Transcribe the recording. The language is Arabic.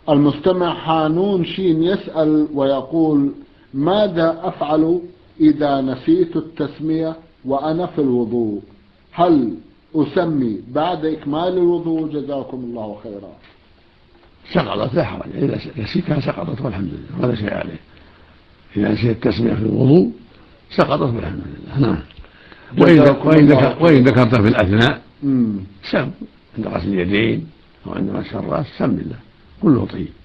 المستمع حانون شين يسأل ويقول: ماذا أفعل إذا نسيت التسمية وأنا في الوضوء؟ هل أسمي بعد إكمال الوضوء؟ جزاكم الله خيرا. سقطت لا حرج، إذا نسيتها سقطت والحمد لله ولا شيء عليه. إذا نسيت التسمية في الوضوء سقطت والحمد لله. نعم. وإن ذكرت في الأثناء سم عند غسل اليدين أو عند مسح الرأس سم الله كله طيب.